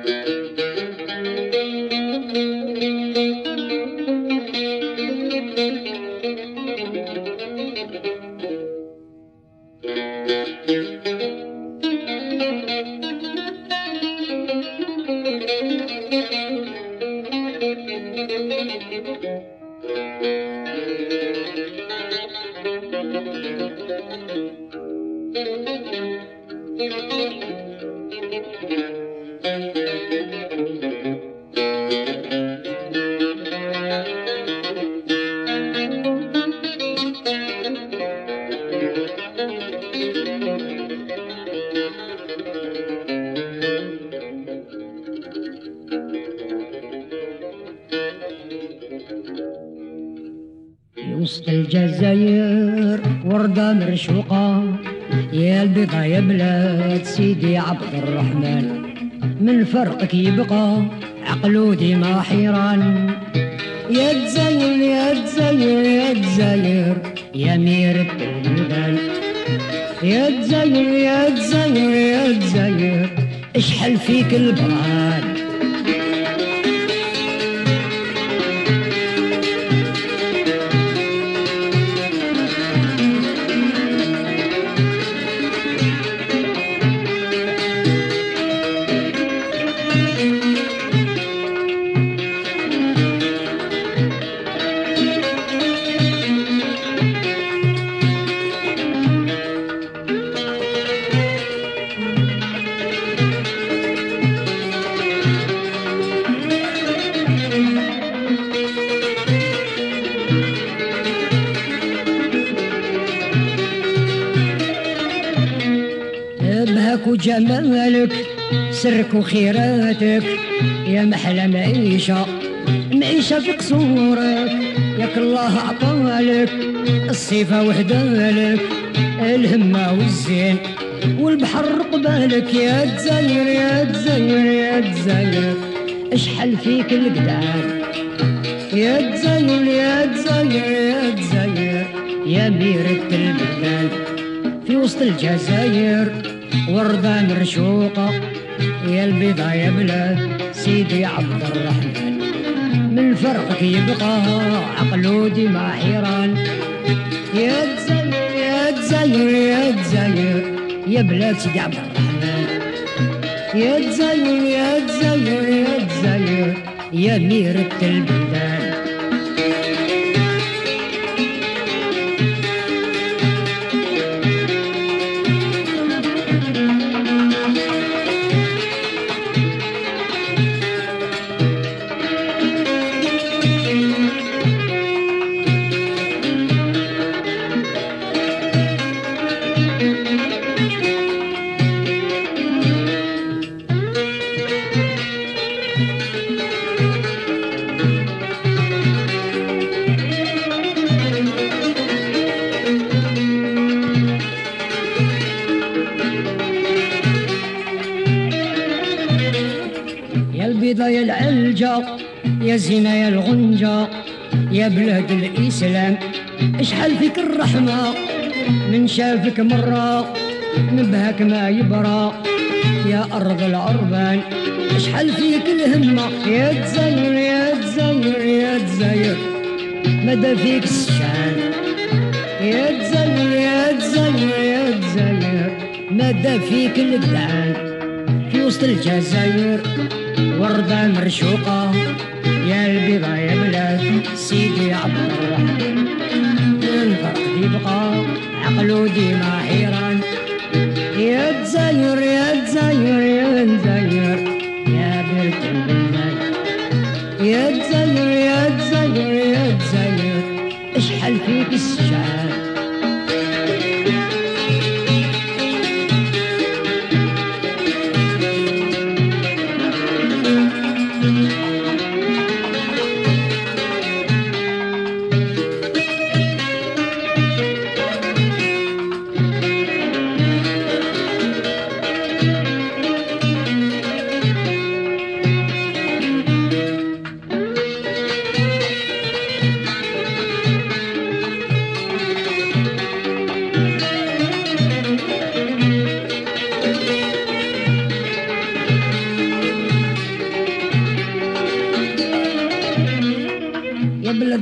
وسط الجزاير وردة مرشوقة، يا البيضة يا بلاد سيدي عبد الرحمن، من فرقك يبقى عقلو ديما حيران. يا تزاير يا تزاير يا تزاير يا ميرة البلدان، يا تزاير يا تزاير يا تزاير اشحل فيك البرهان. بهاك وجمالك سرك وخيراتك، يا محلى معيشة معيشة في قصورك، ياك الله عطالك الصفة وحدالك، الهمة والزين والبحر قبالك. يا تزاير يا تزاير يا تزاير اشحل فيك القدام، يا تزاير يا تزاير يا تزاير يا ميرة البلدان. في وسط الجزاير وردة مرشوقة، يا البيضة يا بلاد سيدي عبد الرحمن، من فرقك يبقى عقلو ديما حيران. يا تزاير يا تزاير يا تزاير يا بلاد سيدي عبد الرحمن، يا تزاير يا تزاير يا تزاير يا ميرة البلدان. يا العلجة يا زينة يا الغنجة يا بلاد الإسلام اشحال فيك الرحمة، من شافك مرة نبهك ما يبرى، يا أرض العربان اشحال فيك الهمة. يا تزاير يا تزاير يا تزاير مدى فيك الشان، يا تزاير يا تزاير يا تزاير مدى فيك الجدعان. في وسط الجزاير وردة مرشوقة، يا البيضة يا بلاد سيدي عبد الرحمن، الفرق يبقى عقلو ديما حيران. يا تزاير يا تزاير يا تزاير يا بنت البلدان، يا تزاير يا تزاير يا تزاير اشحال فيك السجان.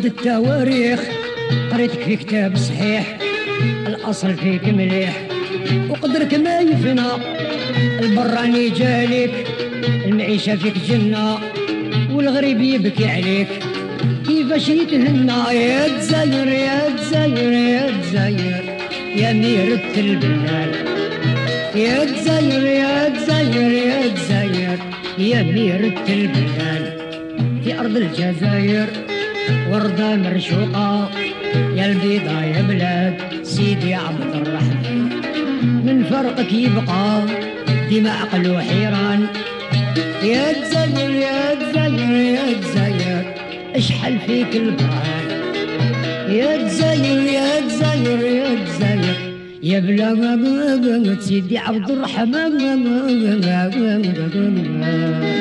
حفظت التواريخ، قريتك في كتاب صحيح، الأصل فيك مليح وقدرك ما يفنى، البراني جالك المعيشة فيك جنة، والغريب يبكي عليك كيفاش يتهنى. يا تزاير يا تزاير يا تزاير يا ميرة البلاد، يا تزاير يا تزاير يا تزاير يا ميرة البلاد. في أرض الجزائر وردة مرشوقة، يا البيضة يا بلاد سيدي عبد الرحمن، من فرقك يبقى ديما عقل وحيران. يا تزاير يا تزاير يا تزاير اشحال فيك البرهان، يا تزاير يا تزاير يا تزاير يا بلاد سيدي عبد الرحمن.